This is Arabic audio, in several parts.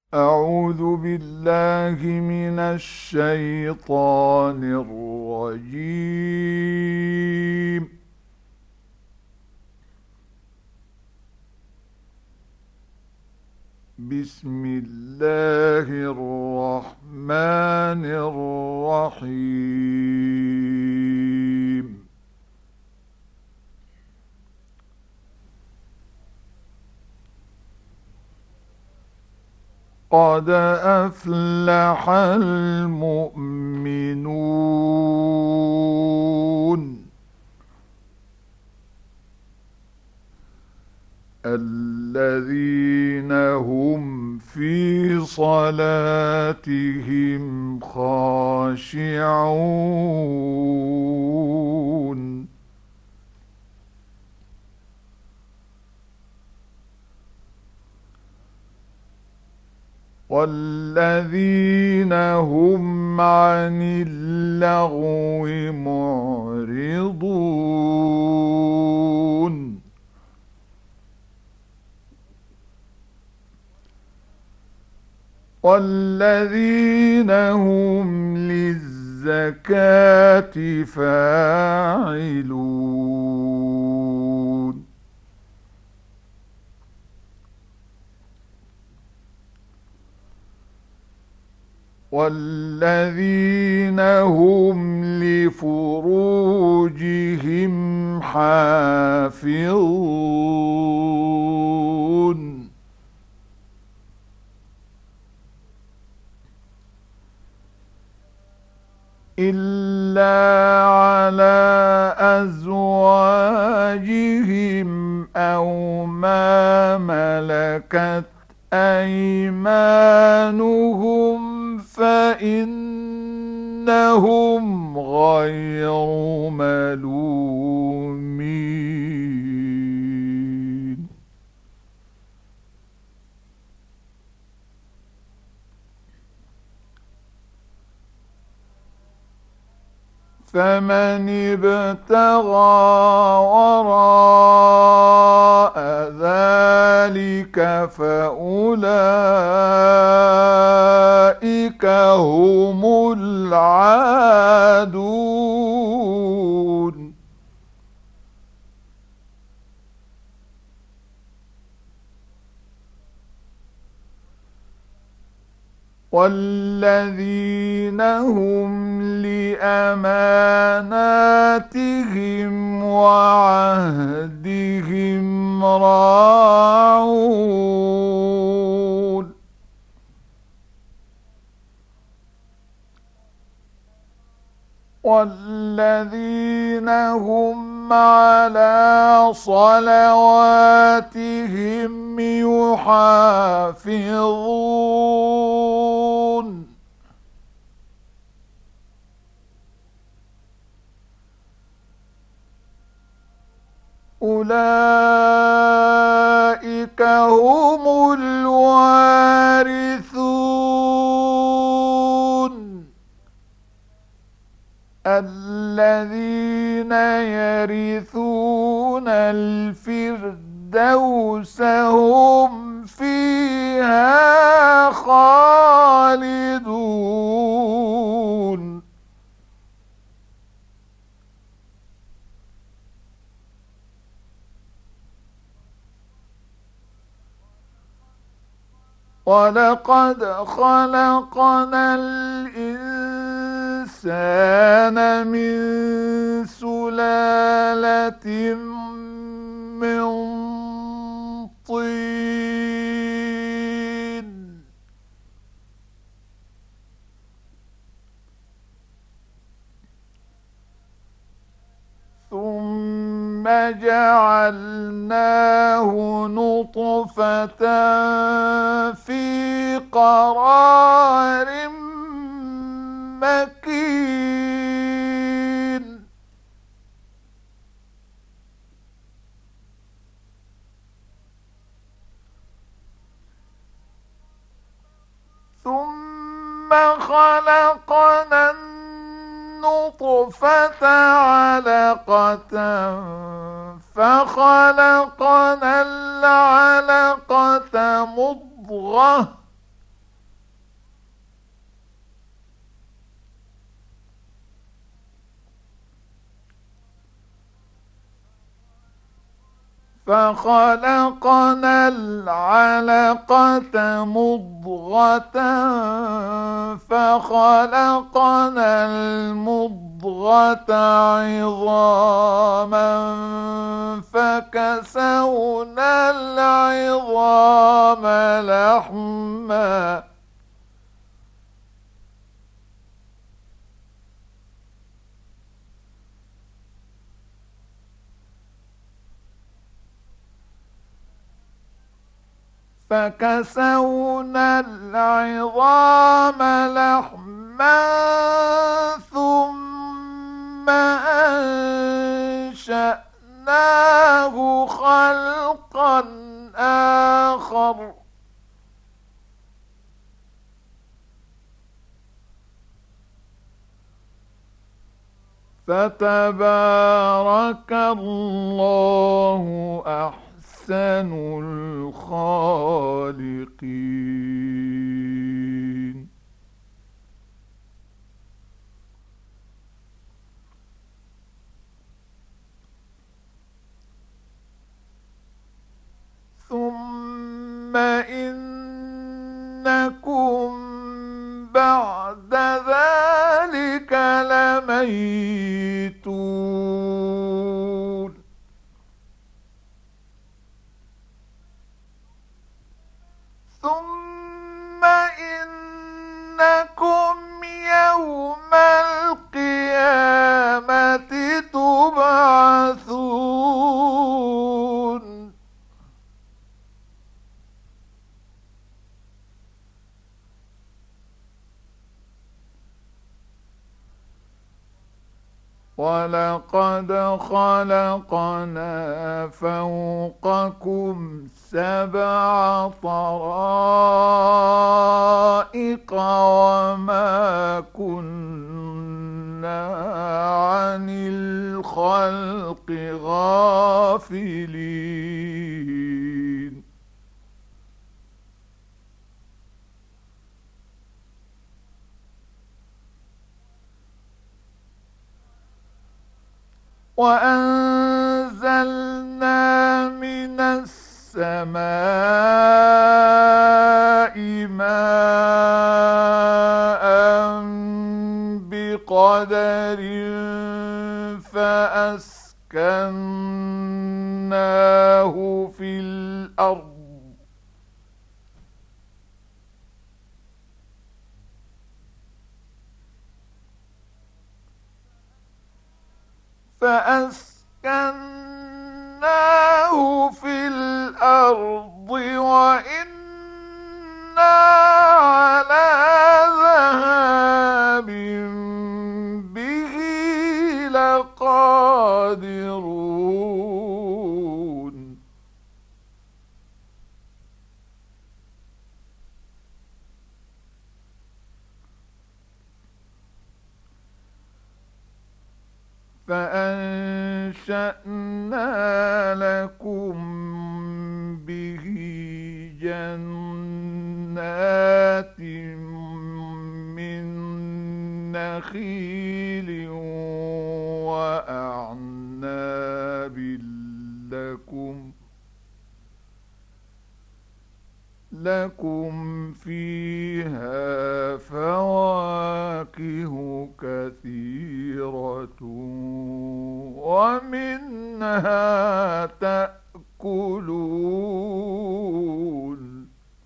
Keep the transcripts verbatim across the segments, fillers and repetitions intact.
أعوذ بالله من الشيطان الرجيم. بسم الله الرحمن الرحيم. قد أفلح المؤمنون الذين هم في صلاتهم خاشعون والذين هم عن اللغو معرضون والذين هم للزكاة فاعلون والذين هم لفروجهم حافظون إلا على أزواجهم أو ما ملكت أيمانهم فإنهم غير ملومين. فمن ابتغى وراء ذلك فأولئك هم العادون. والذين هم لأماناتهم وعهدهم راعون والذين هم على صلواتهم يحافظون أولئك هم الوارثون الذين يرثون الفردوس هم فيها خالدون. ولقد خلقنا الإنسان من سلالة من طين ثم جعلناه نطفة في قرار مكين ثم خلقنا النطفة علقة فخلقنا العلقة مضغة فخلقنا العلقة مضغة فخلقنا المضغة عظاما فكسونا العظام لحما فكسونا العظام لحما ثم أنشأناه خلقا آخر فتبارك الله أحسن الخالقين. ثم إنكم بعد ذلك لميتون. ثم إنكم يوم القيامة تبعثون. ولقد خلقنا فوقكم سبع طرائق وما كنا عن الخلق غافلين. وأنزلنا من السماء ماء بقدر فأسكناه في الأرض فأسكناه في الأرض وإنا على ذهاب به لقادرون. فأنشأنا لكم به جنات من نخيل وأعناب لكم لكم فيها فواكه كثيرة ومنها تأكلون.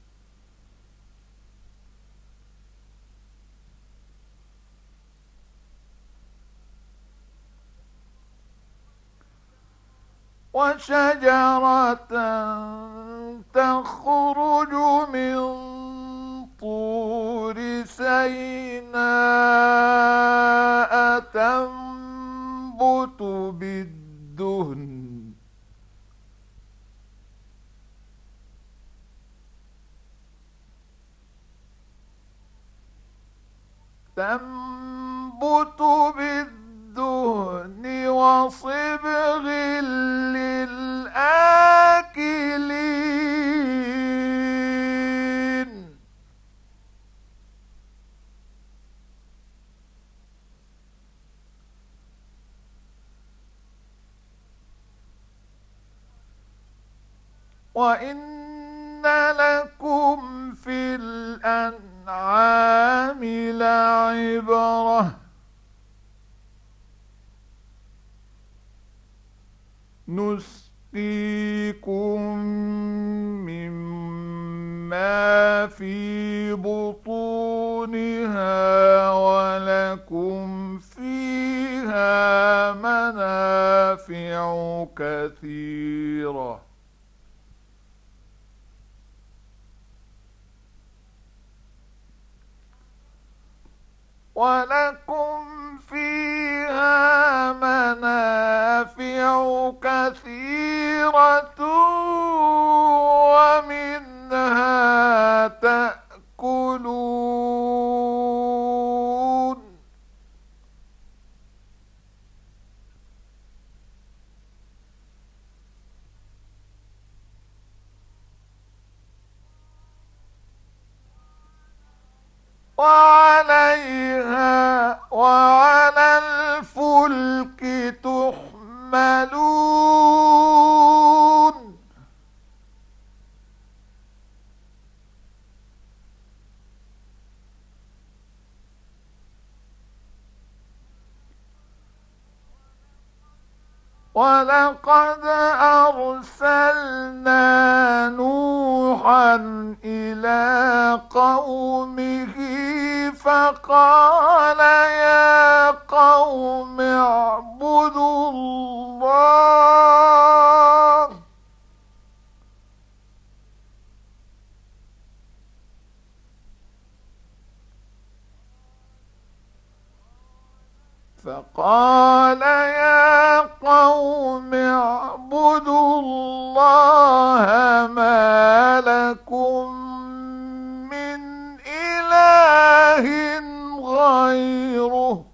وشجرة تخرج من طور سيناء تنبت بالدهن تنبت بالدهن وصبغ للآكلين. وإن لكم في الأنعام لعبرة نسقيكم مما في بطونها ولكم فيها منافع كثيرة ولكم فيها منافع كثيرة ومنها تأكلون وعليها وعلى الفلك تحملون ولقد أرسلنا نوحا إلى قومه فقال يا قوم اعبدوا الله فقال يا قوم اعبدوا الله ما لكم من إله غيره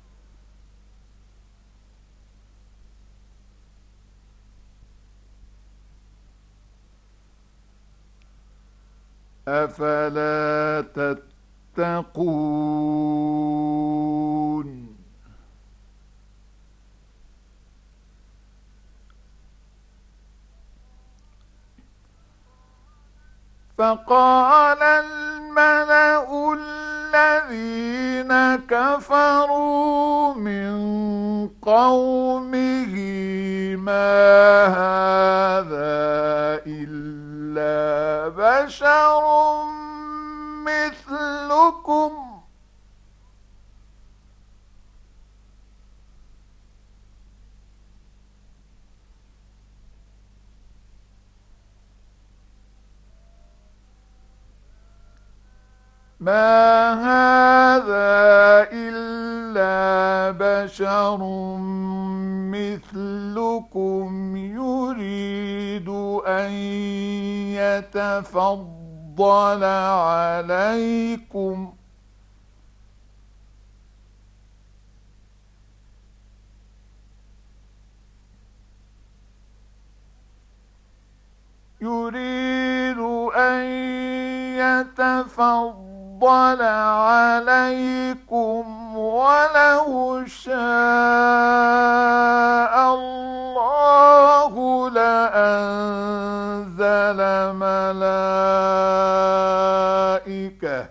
أفلا تتقون فقال الملأ الذين كفروا من قومه ما هذا إلا بشر مثلكم ما هذا إلا بشر مثلكم يريد أن يتفضل عليكم يريد أن يتفضل عليكم ولو شاء الله لأنزل ملائكة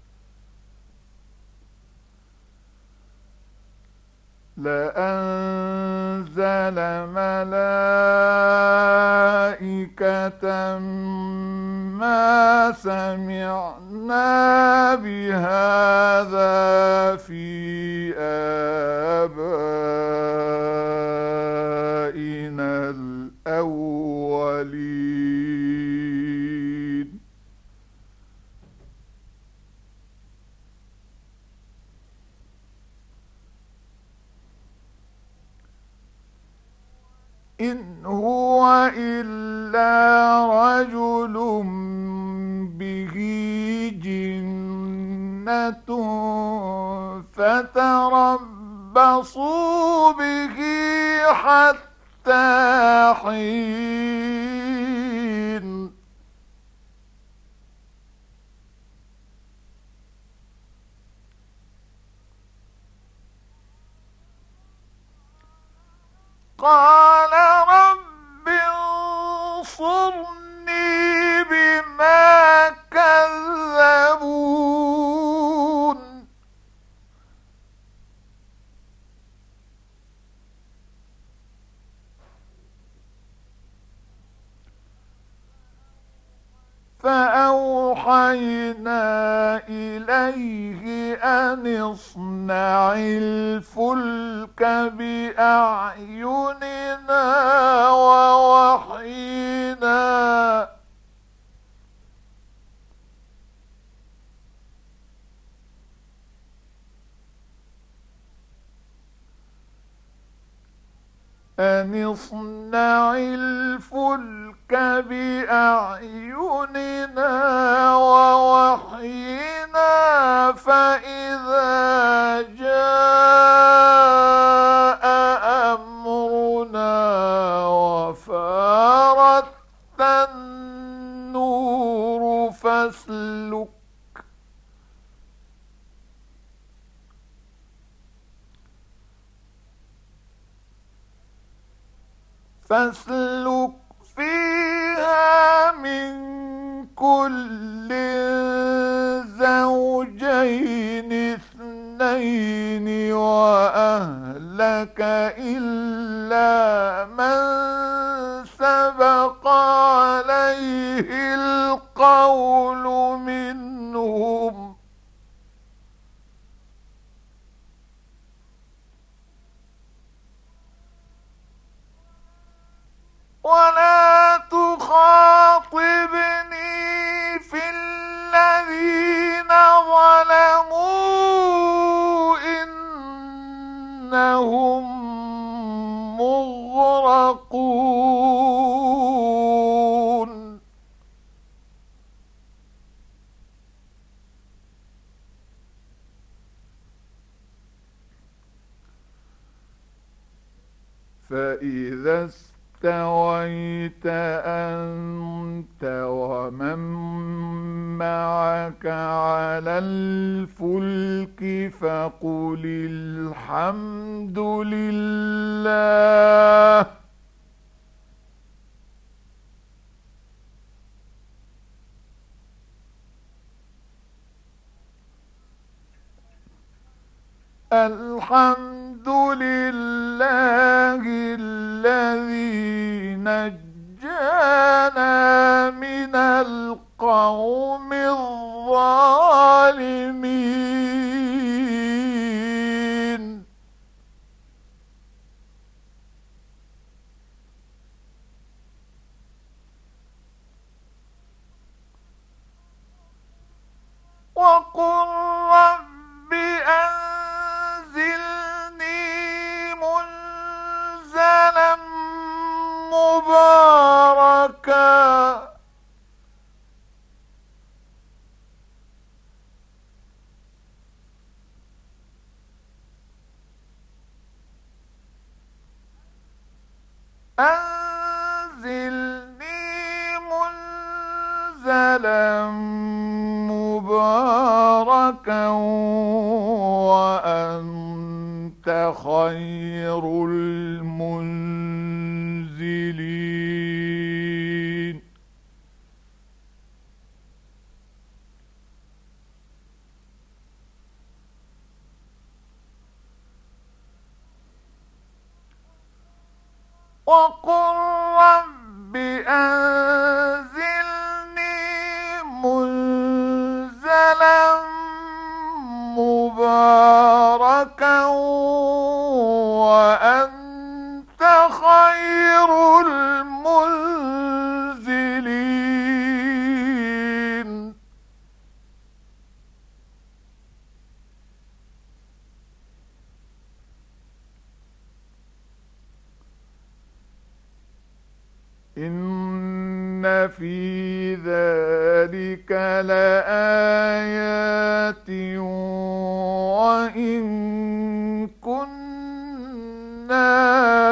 لأنزل ملائكة ما سمعنا بهذا في آبائنا الأولين إن هو إلا رجل به جنة فتربصوا به حتى حين قال رب انصرني فأوحينا إليه أن اصنع الفلك بأعيننا ووحينا أن اصنع الفلك بأعيننا ووحينا فإذا جاء أمرنا وفارت النور فاسلك فاسلك فيها من كل زوجين اثنين وأهلك إلا من سبق عليه القول منهم ولا تخاطبني في الذين ظلموا إنهم مغرقون فإذا استويت أنت ومن معك على الفلك فقل الحمد لله الحمد لله الذي نجانا من القوم الظالمين وقل رب أنزلني منزلا مباركا أنزلني منزلا مباركا وأنت خير المنزلين وقل رب أنزلني منزلا مباركا وأنت خير المنزلين إن في ذلك لآيات وإن كنا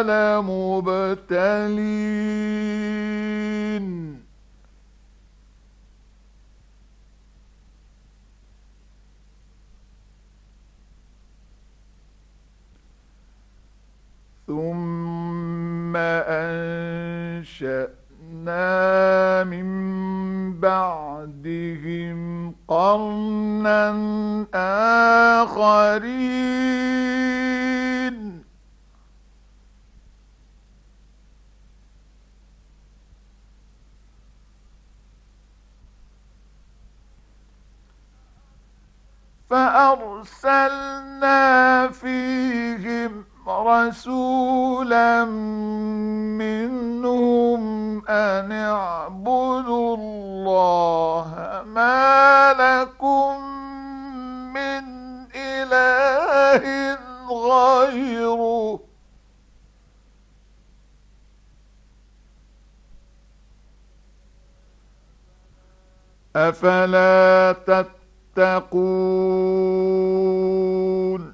لمبتلين ثم أنشأنا من بعدهم قرنا آخرين فأرسلنا فيهم رسولا منهم أن اعبدوا الله ما لكم من إله غيره أفلا تتقون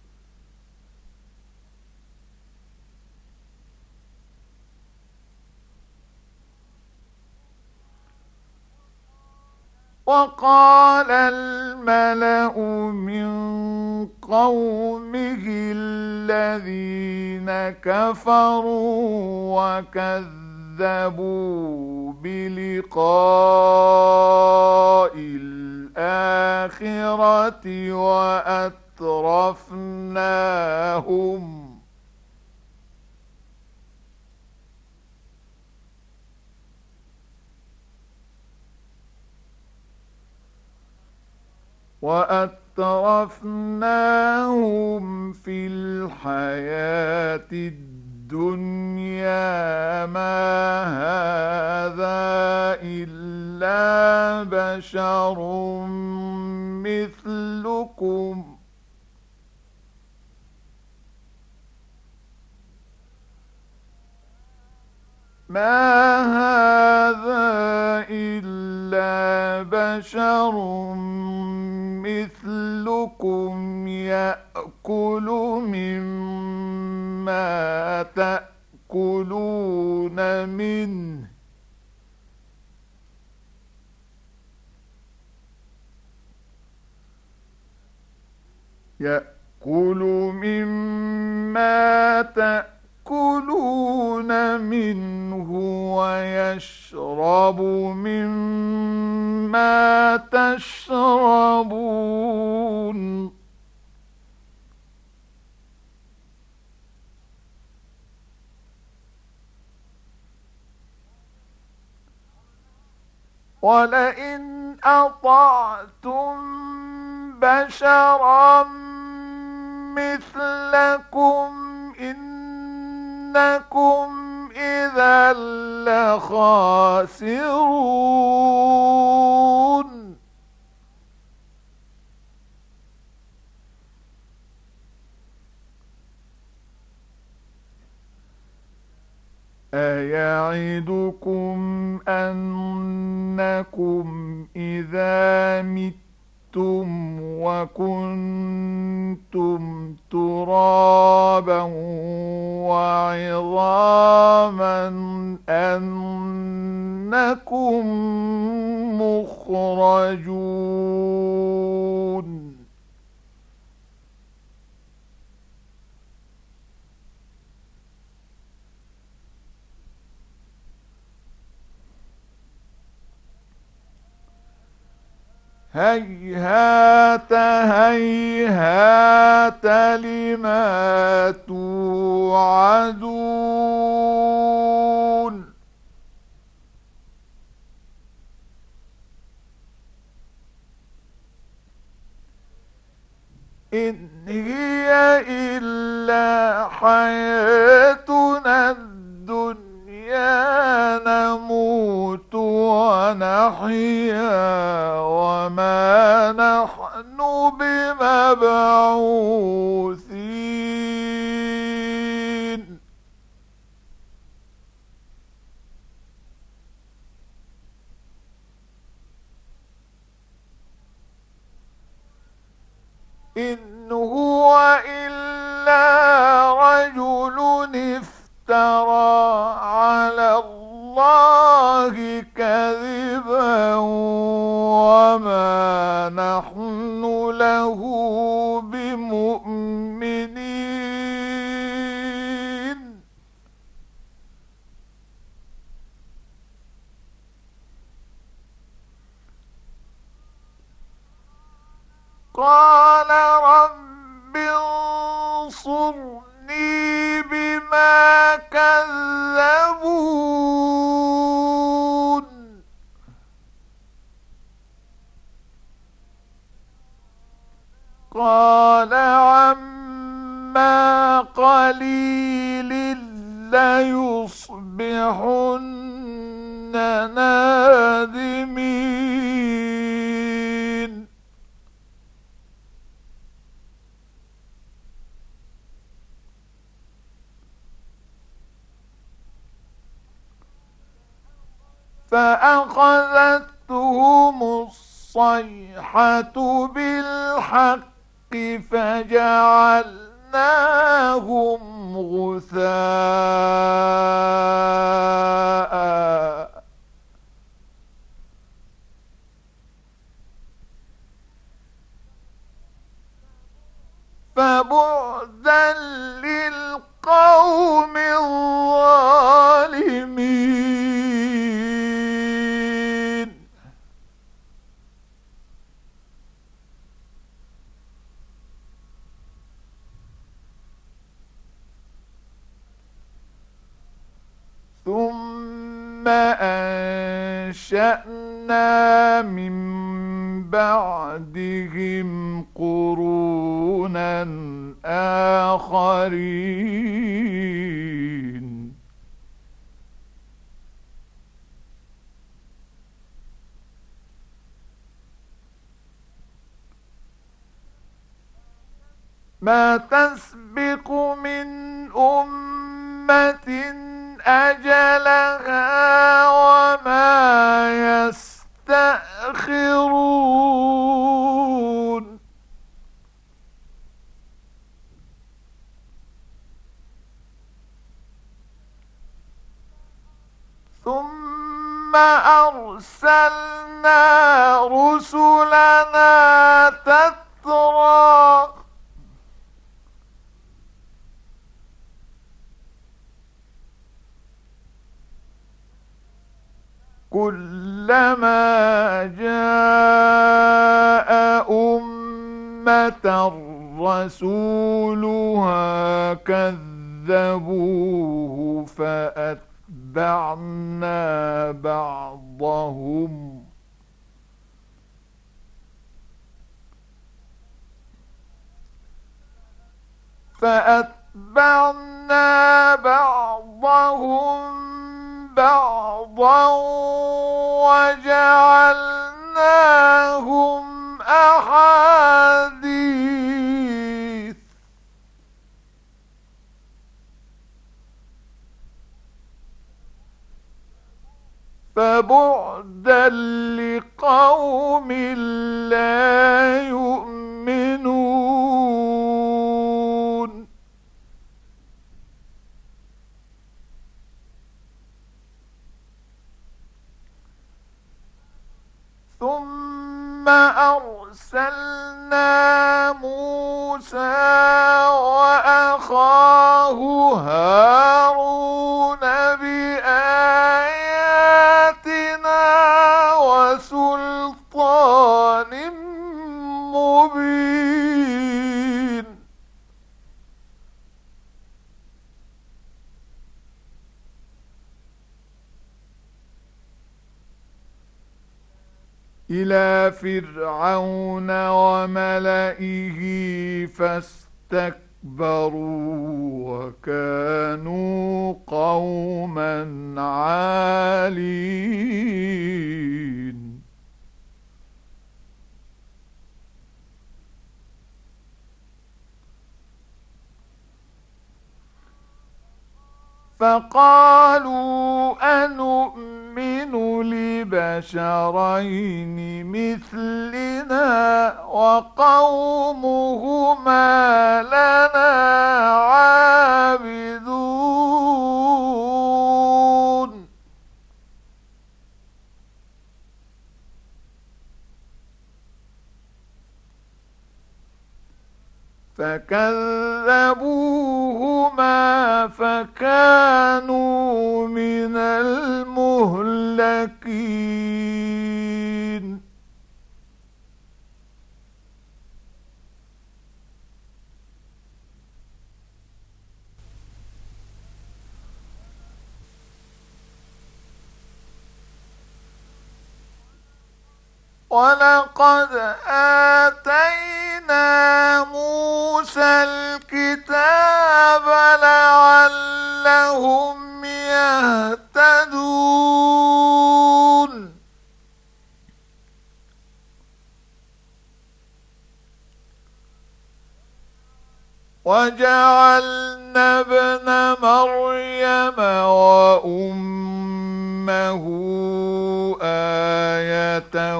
وقال الملأ من قومه الذين كفروا وكذبوا بلقاء الآخرة وأترفناهم وأترفناهم في الحياة الدنيا ما هذا إلا بشر مثلكم ما هذا إلا بشر مثلكم يأكل مما تأكلون منه يأكل مما تأكلون منه ويشرب مما تشربون ولئن أطعتم بشرا مثلكم إنكم إذا لخاسرون أيعدكم أنكم إذا متم وكنتم ترابا وعظاما أنكم مخرجون هيهات هيهات لما توعدون إن هي إلا حياتنا الدنيا نموت ونحيا وما نحن بمبعوثين إن هو إلا رجل افترى على الله كذبا وما نحن له بمؤمنين قال رب انصرني بما كذبون قال عما قليل ليصبحن نادمين فأخذتهم الصيحة بالحق فجعلناهم غثاء فبعدا للقوم الظالمين ثم أنشأنا من بعدهم قرونا آخرين ما تسبق من أمة أجلها وما يستأخرون ثم أرسلنا رسلنا تترى كلما جاء أمة رسولها كذبوه فأتبعنا بعضهم فأتبعنا بعضهم بعضا وجعلناهم أحاديث فبعدا لقوم لا يؤمنون ثم أرسلنا موسى وأخاه هارون بآياتنا وسلطان مبين إلى فرعون وملئه فاستكبروا وكانوا قوما عالين فقالوا أنؤمن لبشرين مثلنا وقومهما لنا عابدون فكذبوهما فكانوا من المهلكين ولقد آتينا موسى الكتاب لعلهم يهتدون وجعلنا ابن مريم وأمه آية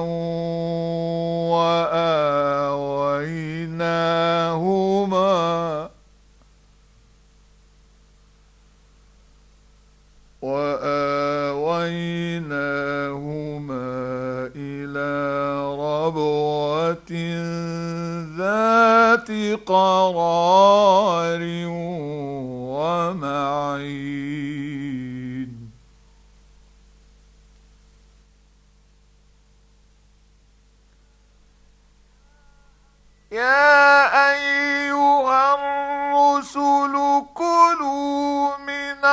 وآويناهما وآويناهما إلى ربوة ذات قرار ومعين يا أيها الرسل كلوا من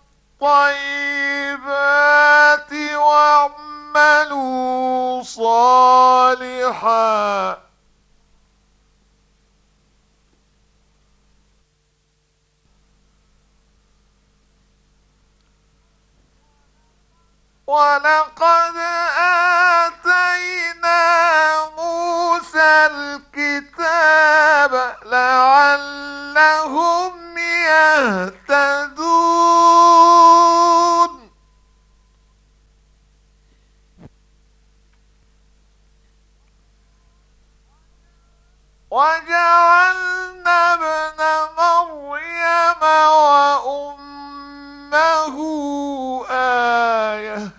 الطيبات واعملوا صالحا ولقد آتينا موسى الكتاب لعلهم يهتدون وجعلنا ابن مريم وأمه آية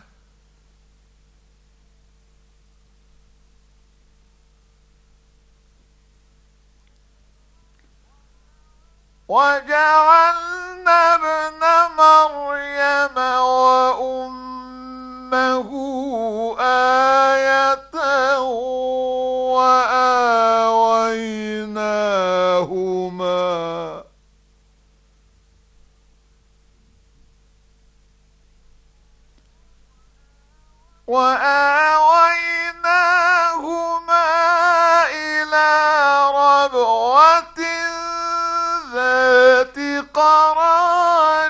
وجعلنا ابن مريم وأمه آية وآويناهما وآويناهما إلى ربوة ذات قرار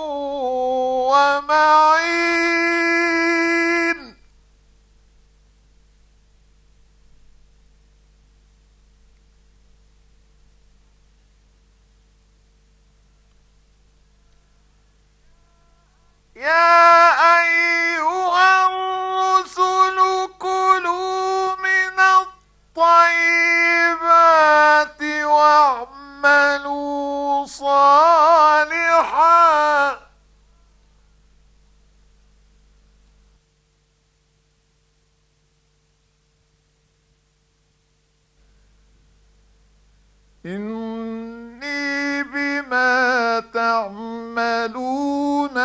ومعين يا أيها الرسل كلوا من الطيبات واعملوا صالحا إني بما تعملون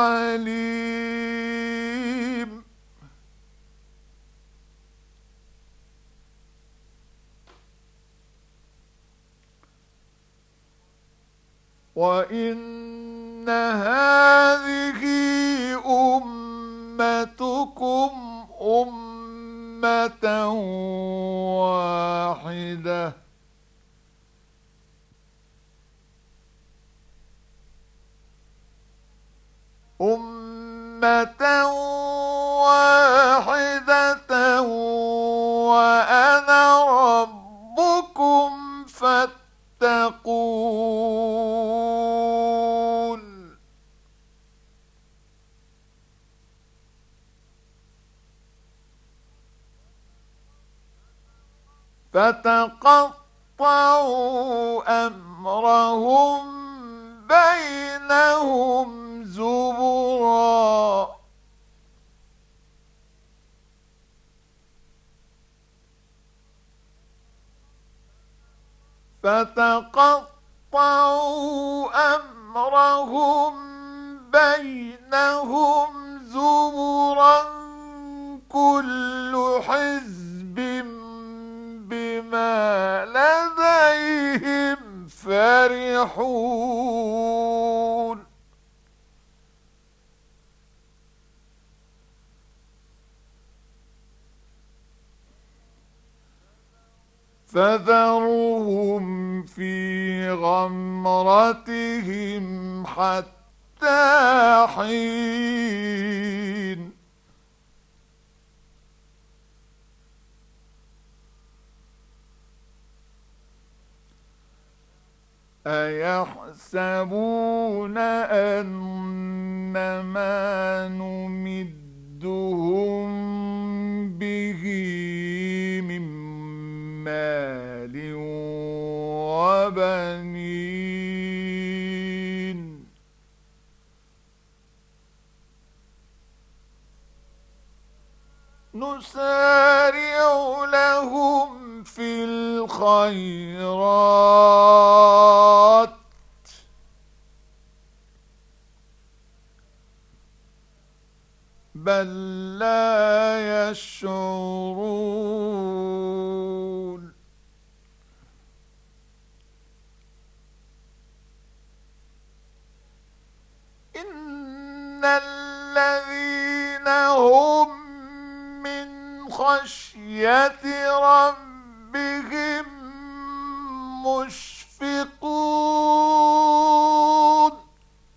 عليم وإن هذه أمتكم أمة واحدة أمة واحدة وأنا ربكم فاتقون فتقطعوا أمرهم بينهم زبرا فتقطعوا أمرهم بينهم زبرا كل حزب بما لديهم فرحون فذرهم في غمرتهم حتى حين أيحسبون أن ما نمدهم به من مال وبنين نسارع لهم في الخيرات بل لا يشعرون إن الذين هم من خشية ربهم مشفقون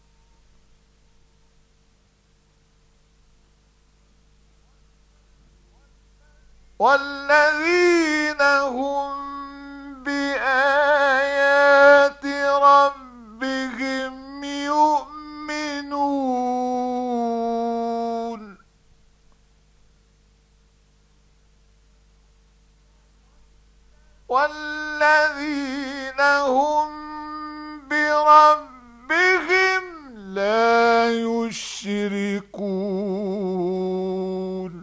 والذين هم بآيات ربهم يؤمنون والذين هم بربهم لا يشركون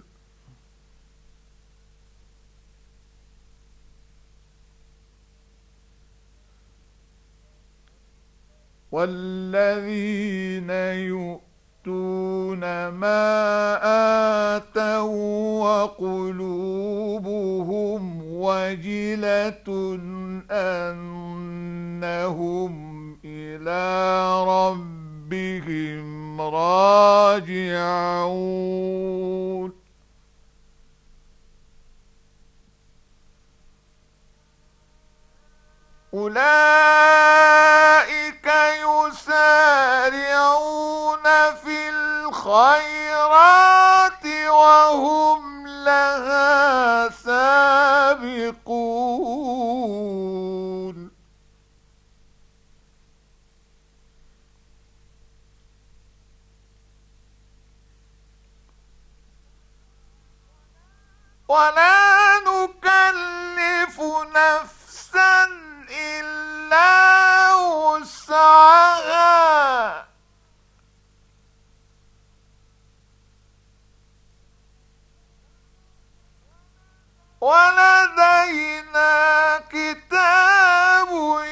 والذين يؤتون ما آتوا وقلوبهم وجلة أنهم إلى ربهم راجعون أولئك يسارعون في الخيرات وهم لها سابقون ولا نكلف نفسا إلا وسعها ولدينا كتاب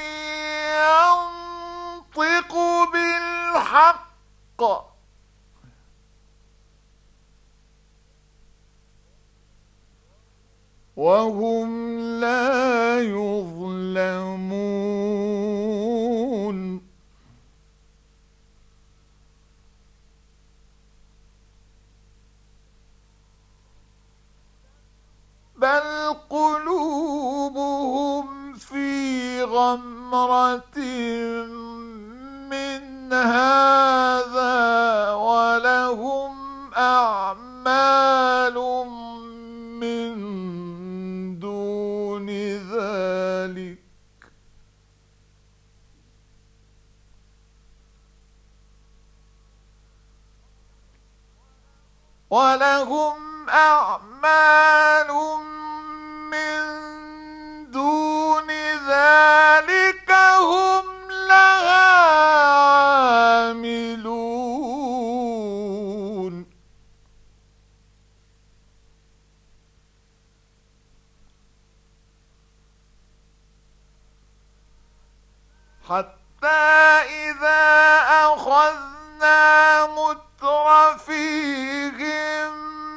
ينطق بالحق وهم لا يظلمون بل قلوبهم في غمرة من هذا ولهم أعمال من دون ذلك ولهم أعمال من دون ذلك هم لها عاملون حتى إذا أخذنا مترفيهم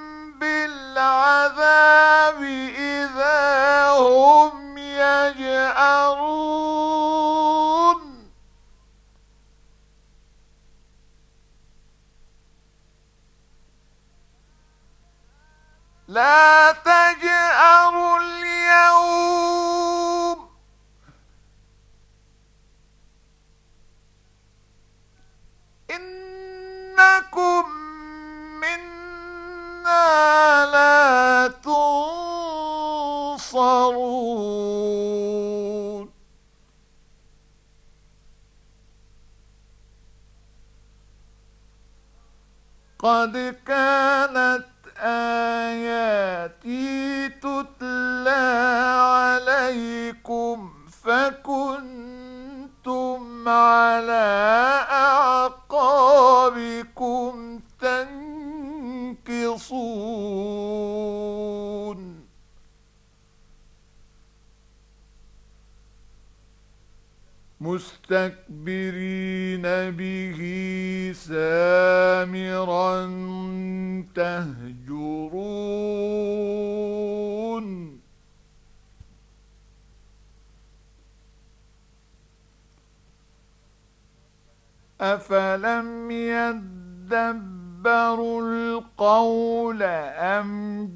بالعذاب إذا هم يجأرون لا تجأروا اليوم قد كانت آياتي تتلى عليكم فكنتم على أعقابكم تنكصون مستكبرين به سامرا تهجرون أفلم يدبروا القول أم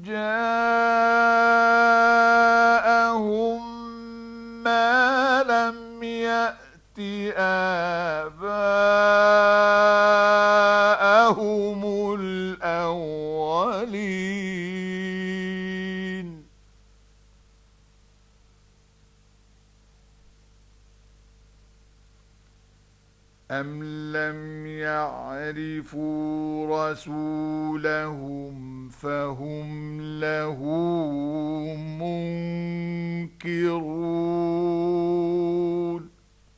جاءهم ما لم يأت آباءهم الأولين أم لم يعرفوا رسولهم فهم له منكرون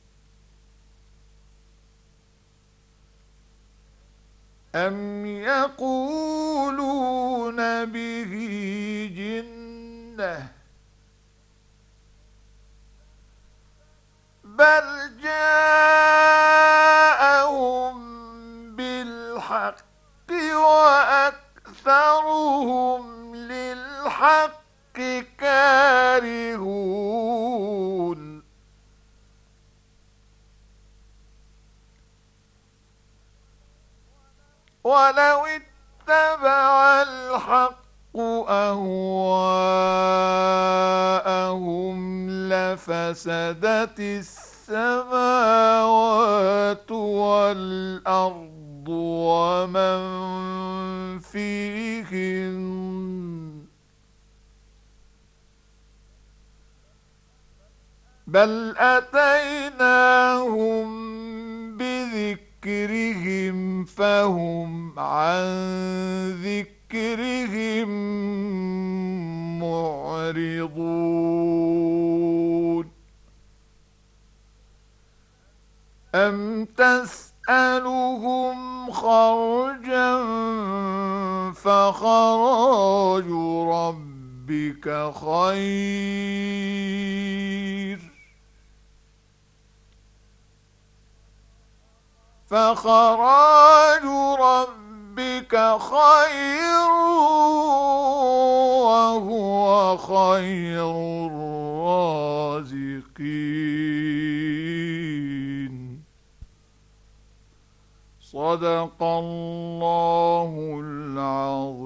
أم يقولون به جنة بل جاءهم بالحق وأكثرهم للحق كارهون ولو اتبع الحق أهواءهم لفسدت السماوات والأرض ومن فيهن بل أتيناهم بذكرهم فهم عن ذكرهم معرضون أم تسألهم خرجا فخراج ربك خير فخراج ربك خير وهو خير الرازقين صدق الله العظيم.